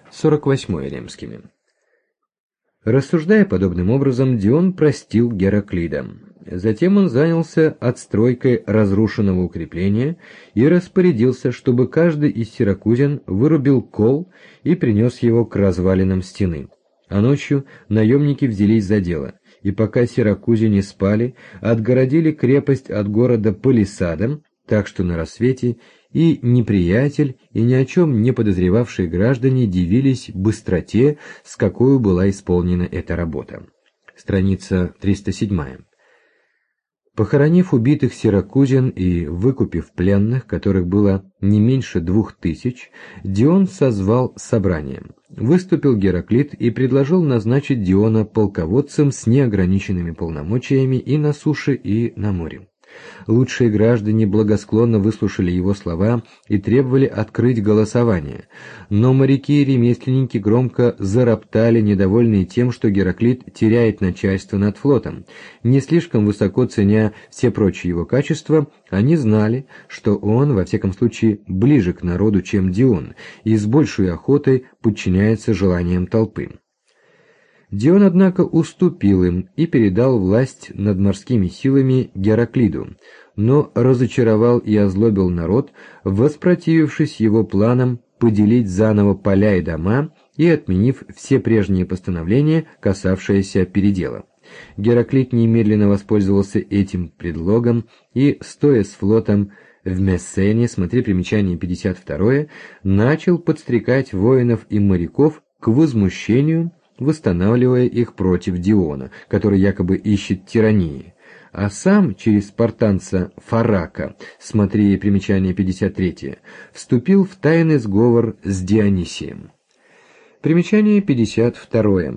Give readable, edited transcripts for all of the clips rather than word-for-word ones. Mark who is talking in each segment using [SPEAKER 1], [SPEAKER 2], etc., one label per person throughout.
[SPEAKER 1] 48 римскими. Рассуждая подобным образом, Дион простил Гераклида. Затем он занялся отстройкой разрушенного укрепления и распорядился, чтобы каждый из сиракузян вырубил кол и принес его к развалинам стены. А ночью наемники взялись за дело, и пока сиракузяне спали, отгородили крепость от города палисадом, так что на рассвете и неприятель, и ни о чем не подозревавшие граждане дивились быстроте, с какой была исполнена эта работа. Страница 307. Похоронив убитых сиракузян и выкупив пленных, которых было не меньше 2000, Дион созвал собрание. Выступил Гераклит и предложил назначить Диона полководцем с неограниченными полномочиями и на суше, и на море. Лучшие граждане благосклонно выслушали его слова и требовали открыть голосование, но моряки и ремесленники громко зароптали, недовольные тем, что Гераклит теряет начальство над флотом. Не слишком высоко ценя все прочие его качества, они знали, что он, во всяком случае, ближе к народу, чем Дион, и с большей охотой подчиняется желаниям толпы. Дион, однако, уступил им и передал власть над морскими силами Гераклиду, но разочаровал и озлобил народ, воспротивившись его планам поделить заново поля и дома и отменив все прежние постановления, касавшиеся передела. Гераклит немедленно воспользовался этим предлогом и, стоя с флотом в Мессене, смотри примечание 52, начал подстрекать воинов и моряков к возмущению, восстанавливая их против Диона, который якобы ищет тирании, а сам через спартанца Фарака, смотри примечание 53, вступил в тайный сговор с Дионисием. Примечание 52.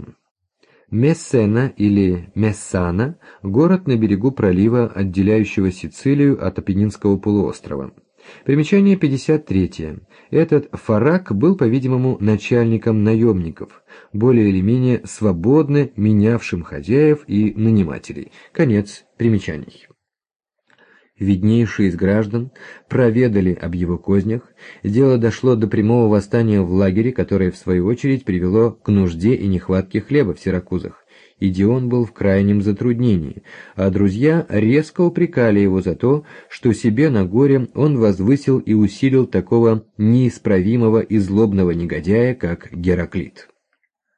[SPEAKER 1] Мессена или Мессана – город на берегу пролива, отделяющего Сицилию от Апеннинского полуострова. Примечание 53. Этот Фарак был, по-видимому, начальником наемников, более или менее свободно менявшим хозяев и нанимателей. Конец примечаний. Виднейшие из граждан проведали об его кознях, дело дошло до прямого восстания в лагере, которое, в свою очередь, привело к нужде и нехватке хлеба в Сиракузах. И Дион был в крайнем затруднении, а друзья резко упрекали его за то, что себе на горе он возвысил и усилил такого неисправимого и злобного негодяя, как Гераклит.